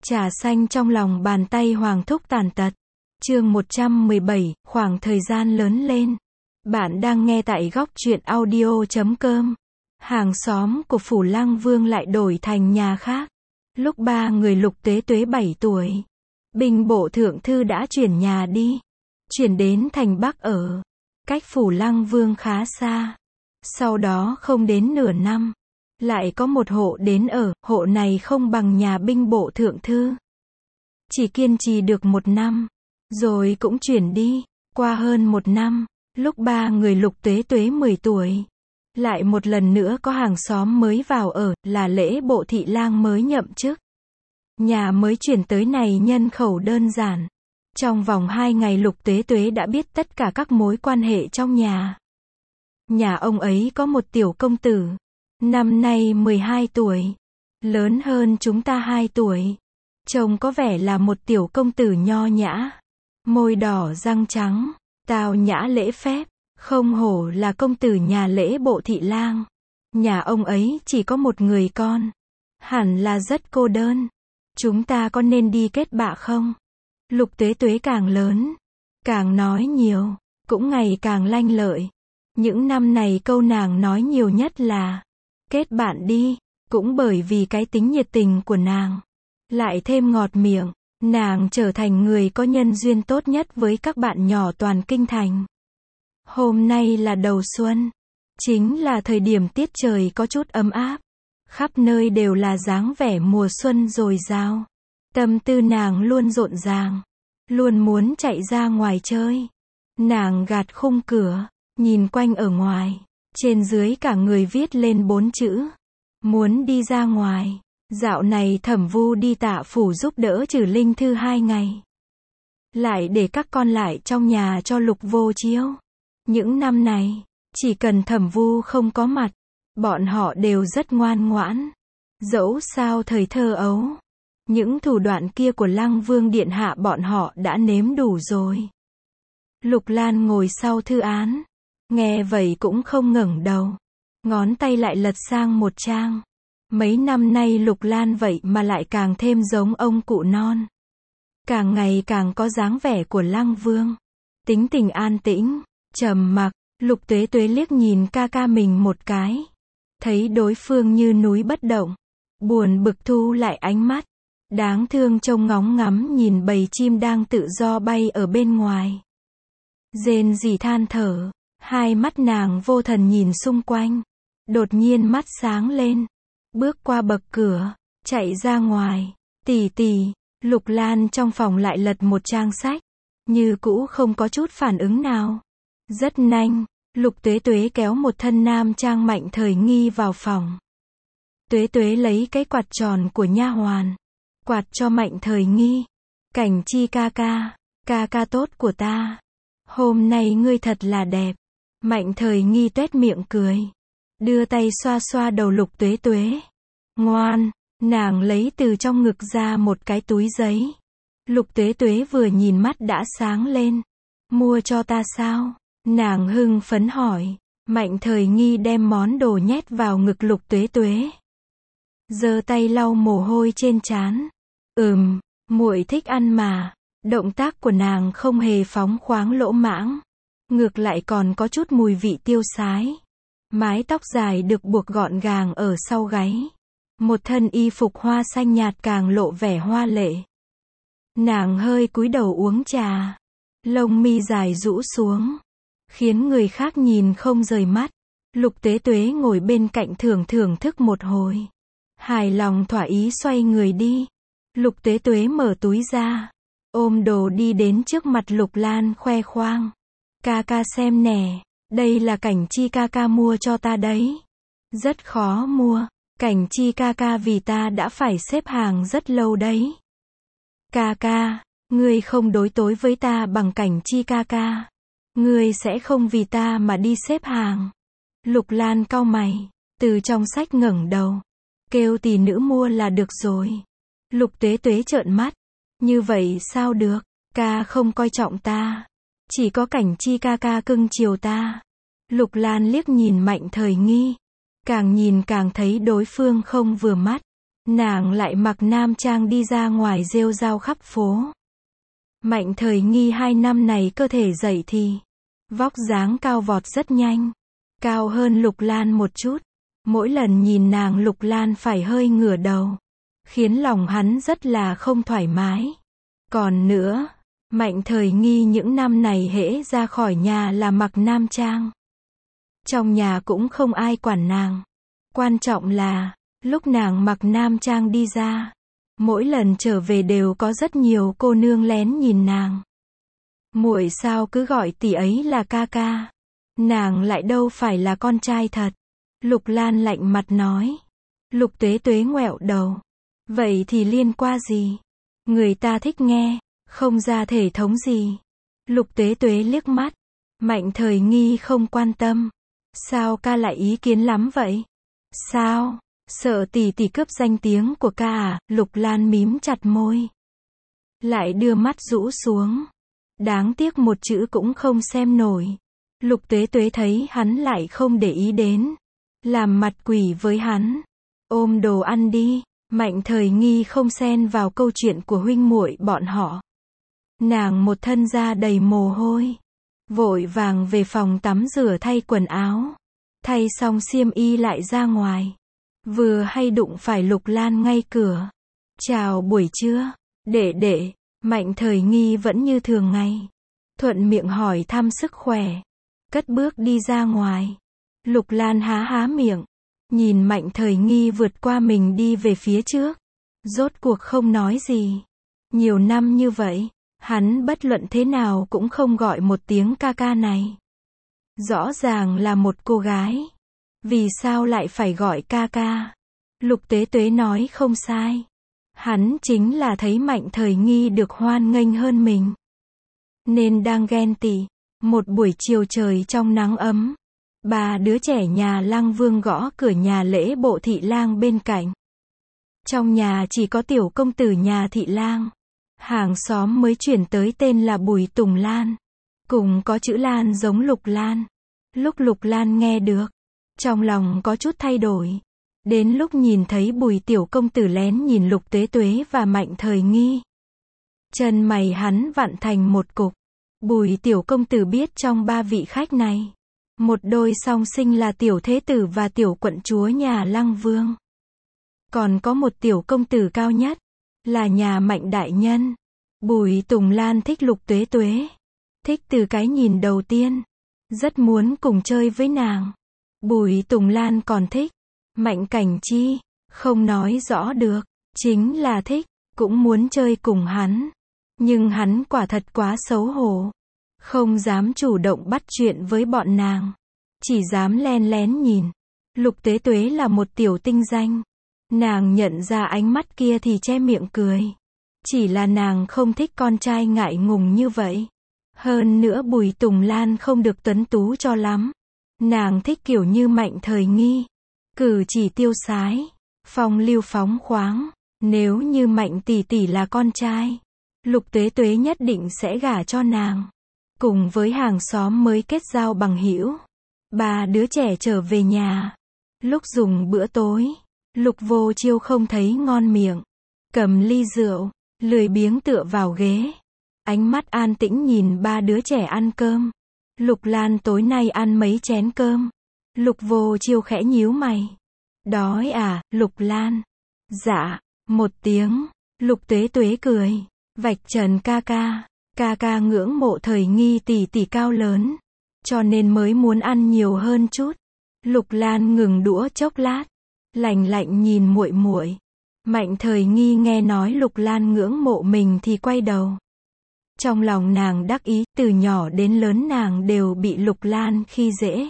Trà xanh trong lòng bàn tay Hoàng Thúc tàn tật. Chương 117, khoảng thời gian lớn lên. Bạn đang nghe tại góc truyện audio.com. Hàng xóm của Phủ Lăng Vương lại đổi thành nhà khác. Lúc ba người Lục Tuế Tuế 7 tuổi, binh bộ thượng thư đã chuyển nhà đi. Chuyển đến thành Bắc ở. Cách Phủ Lăng Vương khá xa. Sau đó không đến nửa năm, lại có một hộ đến ở, hộ này không bằng nhà binh bộ thượng thư. Chỉ kiên trì được 1 năm, rồi cũng chuyển đi. Qua hơn 1 năm, lúc ba người Lục Tuế Tuế 10 tuổi, lại một lần nữa có hàng xóm mới vào ở, là Lễ Bộ thị lang mới nhậm chức. Nhà mới chuyển tới này nhân khẩu đơn giản. Trong vòng 2 ngày Lục Tuế Tuế đã biết tất cả các mối quan hệ trong nhà. Nhà ông ấy có một tiểu công tử, năm nay 12 tuổi, lớn hơn chúng ta 2 tuổi. Trông có vẻ là một tiểu công tử nho nhã, môi đỏ răng trắng, tao nhã lễ phép, không hổ là công tử nhà Lễ Bộ thị lang. Nhà ông ấy chỉ có một người con, hẳn là rất cô đơn. Chúng ta có nên đi kết bạ không? Lục Tuế Tuế càng lớn, càng nói nhiều, cũng ngày càng lanh lợi. Những năm này câu nàng nói nhiều nhất là kết bạn đi, cũng bởi vì cái tính nhiệt tình của nàng, lại thêm ngọt miệng, nàng trở thành người có nhân duyên tốt nhất với các bạn nhỏ toàn kinh thành. Hôm nay là đầu xuân, chính là thời điểm tiết trời có chút ấm áp, khắp nơi đều là dáng vẻ mùa xuân dồi dào. Tâm tư nàng luôn rộn ràng, luôn muốn chạy ra ngoài chơi. Nàng gạt khung cửa, nhìn quanh ở ngoài, trên dưới cả người viết lên 4 chữ: muốn đi ra ngoài. Dạo này Thẩm Vu đi Tạ phủ giúp đỡ Trừ Linh Thư 2 ngày, lại để các con lại trong nhà cho Lục Vô Chiếu. Những năm này, chỉ cần Thẩm Vu không có mặt, bọn họ đều rất ngoan ngoãn. Dẫu sao thời thơ ấu, những thủ đoạn kia của Lăng Vương điện hạ bọn họ đã nếm đủ rồi. Lục Lan ngồi sau thư án, nghe vậy cũng không ngẩng đầu, ngón tay lại lật sang một trang. Mấy năm nay Lục Lan vậy mà lại càng thêm giống ông cụ non, càng ngày càng có dáng vẻ của Lăng Vương. Tính tình an tĩnh, trầm mặc. Lục Tuế Tuế liếc nhìn ca ca mình một cái, thấy đối phương như núi bất động, buồn bực thu lại ánh mắt, đáng thương trông ngóng ngắm nhìn bầy chim đang tự do bay ở bên ngoài. Rên rỉ than thở, hai mắt nàng vô thần nhìn xung quanh, đột nhiên mắt sáng lên, bước qua bậc cửa, chạy ra ngoài. Tỷ tỷ. Lục Lan trong phòng lại lật một trang sách, như cũ không có chút phản ứng nào. Rất nhanh, Lục Tuế Tuế kéo một thân nam trang Mạnh Thời Nghi vào phòng. Tuế Tuế lấy cái quạt tròn của nha hoàn, quạt cho Mạnh Thời Nghi. Cảnh Chi ca ca tốt của ta, hôm nay ngươi thật là đẹp. Mạnh Thời Nghi tuét miệng cười, đưa tay xoa xoa đầu Lục Tuế Tuế. Ngoan. Nàng lấy từ trong ngực ra một cái túi giấy. Lục Tuế Tuế vừa nhìn mắt đã sáng lên. Mua cho ta sao? Nàng hưng phấn hỏi. Mạnh Thời Nghi đem món đồ nhét vào ngực Lục Tuế Tuế, giơ tay lau mồ hôi trên trán. Muội thích ăn mà. Động tác của nàng không hề phóng khoáng lỗ mãng, ngược lại còn có chút mùi vị tiêu sái. Mái tóc dài được buộc gọn gàng ở sau gáy, một thân y phục hoa xanh nhạt càng lộ vẻ hoa lệ. Nàng hơi cúi đầu uống trà, lông mi dài rũ xuống, khiến người khác nhìn không rời mắt. Lục Tuế Tuế ngồi bên cạnh thưởng thức một hồi, hài lòng thỏa ý xoay người đi. Lục Tuế Tuế mở túi ra, ôm đồ đi đến trước mặt Lục Lan khoe khoang. Ca ca xem nè, đây là Cảnh Chi ca ca mua cho ta đấy. Rất khó mua, Cảnh Chi ca ca vì ta đã phải xếp hàng rất lâu đấy. Ca ca, ngươi không đối tối với ta bằng Cảnh Chi ca ca, ngươi sẽ không vì ta mà đi xếp hàng. Lục Lan cau mày, từ trong sách ngẩng đầu, kêu tỷ nữ mua là được rồi. Lục Tuế Tuế trợn mắt, như vậy sao được, ca không coi trọng ta, chỉ có Cảnh Chi ca ca cưng chiều ta. Lục Lan liếc nhìn Mạnh Thời Nghi, càng nhìn càng thấy đối phương không vừa mắt. nàng lại mặc nam trang đi ra ngoài rêu rao khắp phố. Mạnh Thời Nghi 2 năm này cơ thể dậy thì, vóc dáng cao vọt rất nhanh, cao hơn Lục Lan một chút. Mỗi lần nhìn nàng Lục Lan phải hơi ngửa đầu, khiến lòng hắn rất là không thoải mái. Còn nữa, Mạnh Thời Nghi những năm này hễ ra khỏi nhà là mặc nam trang. Trong nhà cũng không ai quản nàng. Quan trọng là, lúc nàng mặc nam trang đi ra, mỗi lần trở về đều có rất nhiều cô nương lén nhìn nàng. Muội sao cứ gọi tỷ ấy là ca ca? Nàng lại đâu phải là con trai thật. Lục Lan lạnh mặt nói. Lục Tuế Tuế ngoẹo đầu. Vậy thì liên quan gì? Người ta thích nghe, không ra thể thống gì. Lục Tuế Tuế liếc mắt. Mạnh Thời Nghi không quan tâm. Sao ca lại ý kiến lắm vậy? Sao? Sợ tỷ tỷ cướp danh tiếng của ca à? Lục Lan mím chặt môi, lại đưa mắt rũ xuống. Đáng tiếc một chữ cũng không xem nổi. Lục Tuế Tuế thấy hắn lại không để ý đến, làm mặt quỷ với hắn. Ôm đồ ăn đi. Mạnh Thời Nghi không xen vào câu chuyện của huynh muội bọn họ. Nàng một thân da đầy mồ hôi, vội vàng về phòng tắm rửa thay quần áo. Thay xong xiêm y lại ra ngoài. Vừa hay đụng phải Lục Lan ngay cửa. Chào buổi trưa, đệ đệ. Mạnh Thời Nghi vẫn như thường ngày, thuận miệng hỏi thăm sức khỏe, cất bước đi ra ngoài. Lục Lan há há miệng, nhìn Mạnh Thời Nghi vượt qua mình đi về phía trước. Rốt cuộc không nói gì. Nhiều năm như vậy, hắn bất luận thế nào cũng không gọi một tiếng ca ca này. Rõ ràng là một cô gái, vì sao lại phải gọi ca ca? Lục Tuế Tuế nói không sai. Hắn chính là thấy Mạnh Thời Nghi được hoan nghênh hơn mình, nên đang ghen tị. Một buổi chiều trời trong nắng ấm, 3 đứa trẻ nhà Lăng Vương gõ cửa nhà Lễ Bộ Thị Lang bên cạnh. Trong nhà chỉ có tiểu công tử nhà Thị Lang, hàng xóm mới chuyển tới tên là Bùi Tùng Lan, cùng có chữ Lan giống Lục Lan. Lúc Lục Lan nghe được, trong lòng có chút thay đổi. Đến lúc nhìn thấy Bùi tiểu công tử lén nhìn Lục Tuế Tuế và Mạnh Thời Nghi, chân mày hắn vặn thành một cục. Bùi tiểu công tử biết trong 3 vị khách này, một đôi song sinh là tiểu thế tử và tiểu quận chúa nhà Lăng Vương. Còn có một tiểu công tử cao nhất, là nhà Mạnh đại nhân. Bùi Tùng Lan thích Lục Tuế Tuế, thích từ cái nhìn đầu tiên, rất muốn cùng chơi với nàng. Bùi Tùng Lan còn thích Mạnh Cảnh Chi, không nói rõ được, chính là thích, cũng muốn chơi cùng hắn. Nhưng hắn quả thật quá xấu hổ, không dám chủ động bắt chuyện với bọn nàng, chỉ dám len lén nhìn. Lục Tuế Tuế là một tiểu tinh danh, nàng nhận ra ánh mắt kia thì che miệng cười. Chỉ là nàng không thích con trai ngại ngùng như vậy. Hơn nữa Bùi Tùng Lan không được tuấn tú cho lắm. Nàng thích kiểu như Mạnh Thời Nghi, cử chỉ tiêu sái, phong lưu phóng khoáng. Nếu như Mạnh tỷ tỷ là con trai, Lục Tuế Tuế nhất định sẽ gả cho nàng. Cùng với hàng xóm mới kết giao bằng hữu. 3 đứa trẻ trở về nhà. Lúc dùng bữa tối, Lục Vô Chiêu không thấy ngon miệng, cầm ly rượu, lười biếng tựa vào ghế. Ánh mắt an tĩnh nhìn 3 đứa trẻ ăn cơm. Lục Lan tối nay ăn mấy chén cơm? Lục Vô Chiêu khẽ nhíu mày. Đói à, Lục Lan? Dạ, một tiếng. Lục Tuế Tuế cười. Vạch trần ca ca ngưỡng mộ Thời Nghi tỷ tỷ cao lớn, cho nên mới muốn ăn nhiều hơn chút. Lục Lan ngừng đũa chốc lát, lạnh lạnh nhìn muội muội. Mạnh Thời Nghi nghe nói Lục Lan ngưỡng mộ mình thì quay đầu. Trong lòng nàng đắc ý, từ nhỏ đến lớn nàng đều bị Lục Lan khi dễ.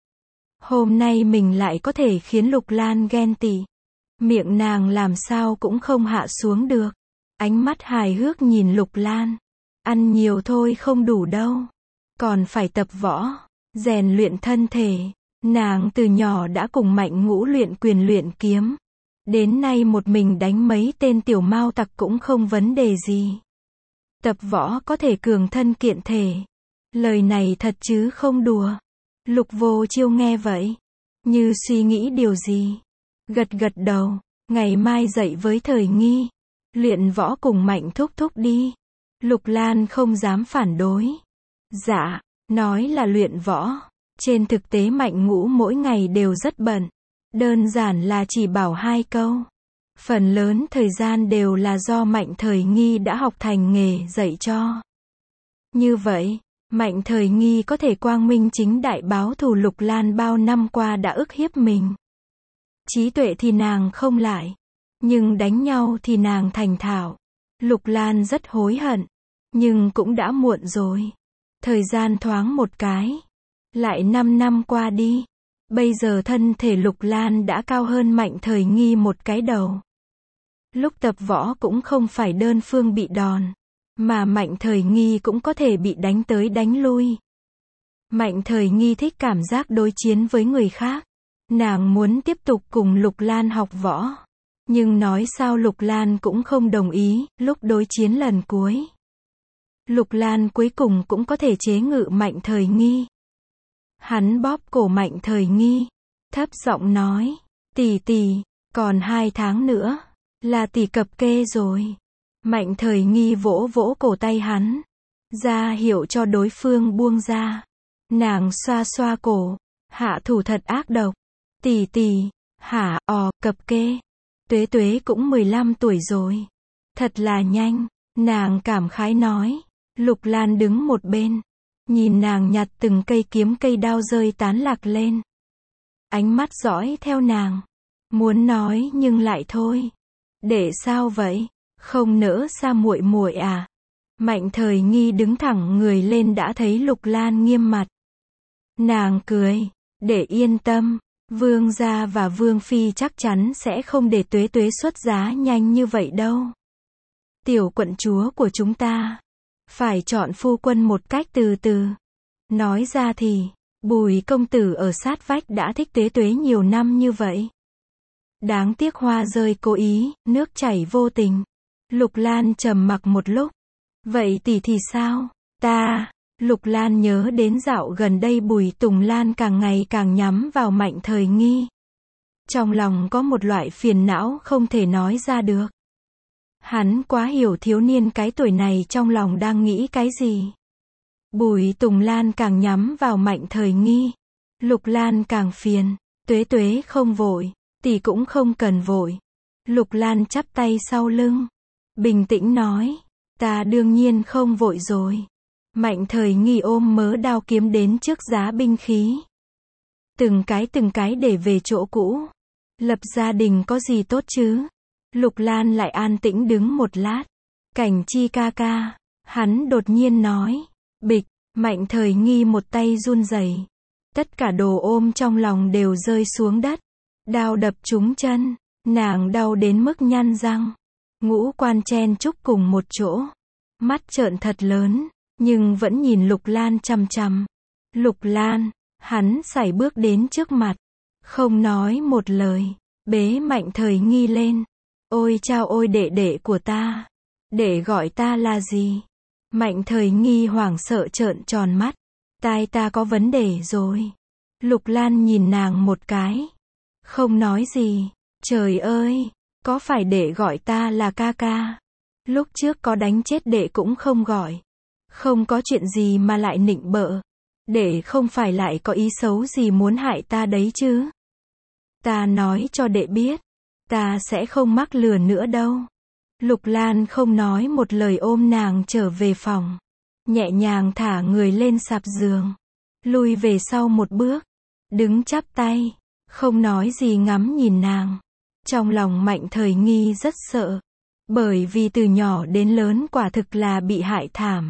Hôm nay mình lại có thể khiến Lục Lan ghen tị. Miệng nàng làm sao cũng không hạ xuống được. Ánh mắt hài hước nhìn Lục Lan. Ăn nhiều thôi không đủ đâu. Còn phải tập võ, rèn luyện thân thể. Nàng từ nhỏ đã cùng Mạnh Ngũ luyện quyền luyện kiếm. Đến nay một mình đánh mấy tên tiểu mao tặc cũng không vấn đề gì. Tập võ có thể cường thân kiện thể. Lời này thật chứ không đùa. Lục Vô Chiêu nghe vậy, như suy nghĩ điều gì, gật gật đầu. Ngày mai dậy với Thời Nghi. Luyện võ cùng Mạnh thúc thúc đi. Lục Lan không dám phản đối. Dạ, nói là luyện võ. Trên thực tế Mạnh Ngũ mỗi ngày đều rất bận. Đơn giản là chỉ bảo 2 câu. Phần lớn thời gian đều là do Mạnh Thời Nghi đã học thành nghề dạy cho. Như vậy, Mạnh Thời Nghi có thể quang minh chính đại báo thù Lục Lan bao năm qua đã ức hiếp mình. Trí tuệ thì nàng không lại, nhưng đánh nhau thì nàng thành thạo. Lục Lan rất hối hận, nhưng cũng đã muộn rồi. Thời gian thoáng một cái, lại 5 năm qua đi. Bây giờ thân thể Lục Lan đã cao hơn Mạnh Thời Nghi một cái đầu. Lúc tập võ cũng không phải đơn phương bị đòn, mà Mạnh Thời Nghi cũng có thể bị đánh tới đánh lui. Mạnh Thời Nghi thích cảm giác đối chiến với người khác. Nàng muốn tiếp tục cùng Lục Lan học võ. Nhưng nói sao Lục Lan cũng không đồng ý, lúc đối chiến lần cuối. Lục Lan cuối cùng cũng có thể chế ngự Mạnh Thời Nghi. Hắn bóp cổ Mạnh Thời Nghi, thấp giọng nói, tỷ tỷ, còn 2 tháng nữa, là tỷ cập kê rồi. Mạnh Thời Nghi vỗ vỗ cổ tay hắn, ra hiệu cho đối phương buông ra. Nàng xoa xoa cổ, hạ thủ thật ác độc. Tỷ tỷ, hả, cập kê. Tuế Tuế cũng 15 tuổi rồi. Thật là nhanh, nàng cảm khái nói. Lục Lan đứng một bên, nhìn nàng nhặt từng cây kiếm cây đao rơi tán lạc lên. Ánh mắt dõi theo nàng, muốn nói nhưng lại thôi. Để sao vậy? Không nỡ xa muội muội à? Mạnh Thời Nghi đứng thẳng người lên đã thấy Lục Lan nghiêm mặt. Nàng cười, để yên tâm, Vương gia và Vương phi chắc chắn sẽ không để Tuế Tuế xuất giá nhanh như vậy đâu. Tiểu quận chúa của chúng ta phải chọn phu quân một cách từ từ. Nói ra thì, Bùi công tử ở sát vách đã thích Tuế Tuế nhiều năm như vậy. Đáng tiếc hoa rơi cố ý, nước chảy vô tình. Lục Lan trầm mặc một lúc. Vậy tỷ thì sao? Lục Lan nhớ đến dạo gần đây Bùi Tùng Lan càng ngày càng nhắm vào Mạnh Thời Nghi. Trong lòng có một loại phiền não không thể nói ra được. Hắn quá hiểu thiếu niên cái tuổi này trong lòng đang nghĩ cái gì. Bùi Tùng Lan càng nhắm vào Mạnh Thời Nghi. Lục Lan càng phiền. Tuế Tuế không vội, tỷ cũng không cần vội. Lục Lan chắp tay sau lưng, bình tĩnh nói, ta đương nhiên không vội rồi. Mạnh Thời Nghi ôm mớ đao kiếm đến trước giá binh khí. Từng cái để về chỗ cũ. Lập gia đình có gì tốt chứ? Lục Lan lại an tĩnh đứng một lát. Cảnh Chi ca ca, hắn đột nhiên nói. Bịch, Mạnh Thời Nghi một tay run rẩy. Tất cả đồ ôm trong lòng đều rơi xuống đất. Đao đập trúng chân, nàng đau đến mức nhăn răng. Ngũ quan chen chúc cùng một chỗ. Mắt trợn thật lớn, nhưng vẫn nhìn Lục Lan chằm chằm. Lục Lan, hắn sải bước đến trước mặt. Không nói một lời, bế Mạnh Thời Nghi lên. Ôi chao ôi đệ đệ của ta. Để gọi ta là gì? Mạnh Thời Nghi hoảng sợ trợn tròn mắt. Tai ta có vấn đề rồi. Lục Lan nhìn nàng một cái. Không nói gì. Trời ơi, có phải đệ gọi ta là ca ca? Lúc trước có đánh chết đệ cũng không gọi. Không có chuyện gì mà lại nịnh bợ. Đệ không phải lại có ý xấu gì muốn hại ta đấy chứ? Ta nói cho đệ biết, ta sẽ không mắc lừa nữa đâu. Lục Lan không nói một lời ôm nàng trở về phòng. Nhẹ nhàng thả người lên sạp giường. Lui về sau một bước. Đứng chắp tay. Không nói gì ngắm nhìn nàng. Trong lòng Mạnh Thời Nghi rất sợ. Bởi vì từ nhỏ đến lớn quả thực là bị hại thảm.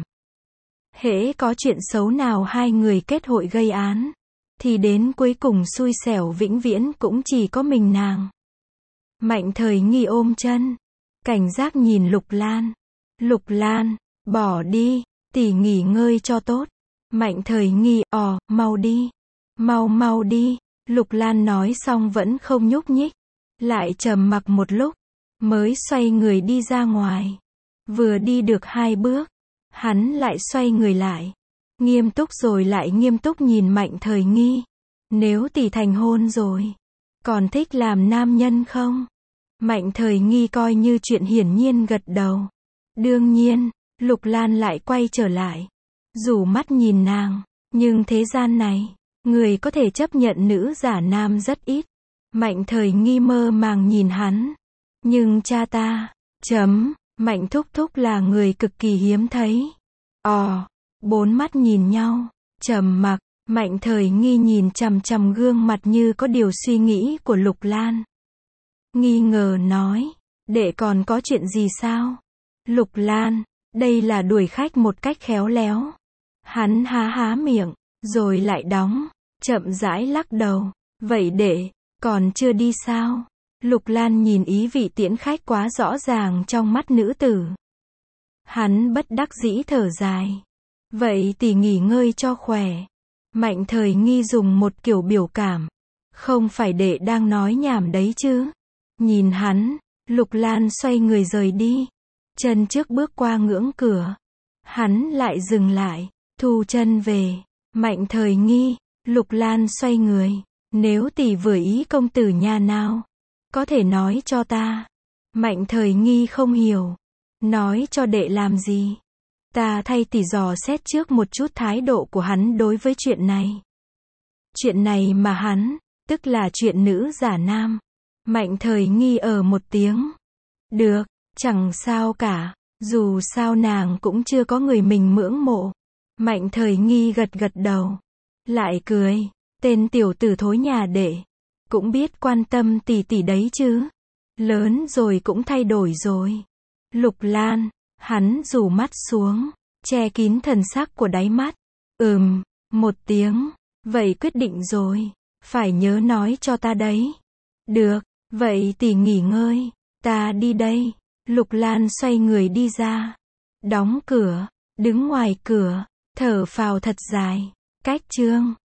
Hễ có chuyện xấu nào hai người kết hội gây án, thì đến cuối cùng xui xẻo vĩnh viễn cũng chỉ có mình nàng. Mạnh Thời Nghi ôm chân, cảnh giác nhìn Lục Lan. Lục Lan, bỏ đi, tỷ nghỉ ngơi cho tốt. Mạnh Thời Nghi, mau đi. Mau đi. Lục Lan nói xong vẫn không nhúc nhích. Lại trầm mặc một lúc, mới xoay người đi ra ngoài. Vừa đi được 2 bước, hắn lại xoay người lại. Nghiêm túc rồi lại nghiêm túc nhìn Mạnh Thời Nghi. Nếu tỷ thành hôn rồi, còn thích làm nam nhân không? Mạnh Thời Nghi coi như chuyện hiển nhiên gật đầu. Đương nhiên, Lục Lan lại quay trở lại. Rủ mắt nhìn nàng, nhưng thế gian này, người có thể chấp nhận nữ giả nam rất ít. Mạnh Thời Nghi mơ màng nhìn hắn. Nhưng cha ta, Mạnh thúc thúc là người cực kỳ hiếm thấy. Bốn mắt nhìn nhau, trầm mặc, Mạnh Thời Nghi nhìn chằm chằm gương mặt như có điều suy nghĩ của Lục Lan. Nghi ngờ nói, đệ còn có chuyện gì sao? Lục Lan, đây là đuổi khách một cách khéo léo. Hắn há miệng, rồi lại đóng, chậm rãi lắc đầu. Vậy đệ, còn chưa đi sao? Lục Lan nhìn ý vị tiễn khách quá rõ ràng trong mắt nữ tử. Hắn bất đắc dĩ thở dài. Vậy thì nghỉ ngơi cho khỏe. Mạnh Thời Nghi dùng một kiểu biểu cảm. Không phải đệ đang nói nhảm đấy chứ? Nhìn hắn, Lục Lan xoay người rời đi. Chân trước bước qua ngưỡng cửa. Hắn lại dừng lại, thu chân về. Mạnh Thời Nghi, Lục Lan xoay người. Nếu tỷ vừa ý công tử nhà nào, có thể nói cho ta. Mạnh Thời Nghi không hiểu. Nói cho đệ làm gì? Ta thay tỷ dò xét trước một chút thái độ của hắn đối với chuyện này. Chuyện này mà hắn, tức là chuyện nữ giả nam. Mạnh Thời Nghi một tiếng. Được, chẳng sao cả, dù sao nàng cũng chưa có người mình ngưỡng mộ. Mạnh Thời Nghi gật đầu. Lại cười, tên tiểu tử thối nhà đệ. Cũng biết quan tâm tỷ tỷ đấy chứ. Lớn rồi cũng thay đổi rồi. Lục Lan, hắn rủ mắt xuống, che kín thần sắc của đáy mắt. Một tiếng. Vậy quyết định rồi. Phải nhớ nói cho ta đấy. Được, vậy tỷ nghỉ ngơi. Ta đi đây. Lục Lan xoay người đi ra. Đóng cửa, đứng ngoài cửa, thở phào thật dài. Cách chương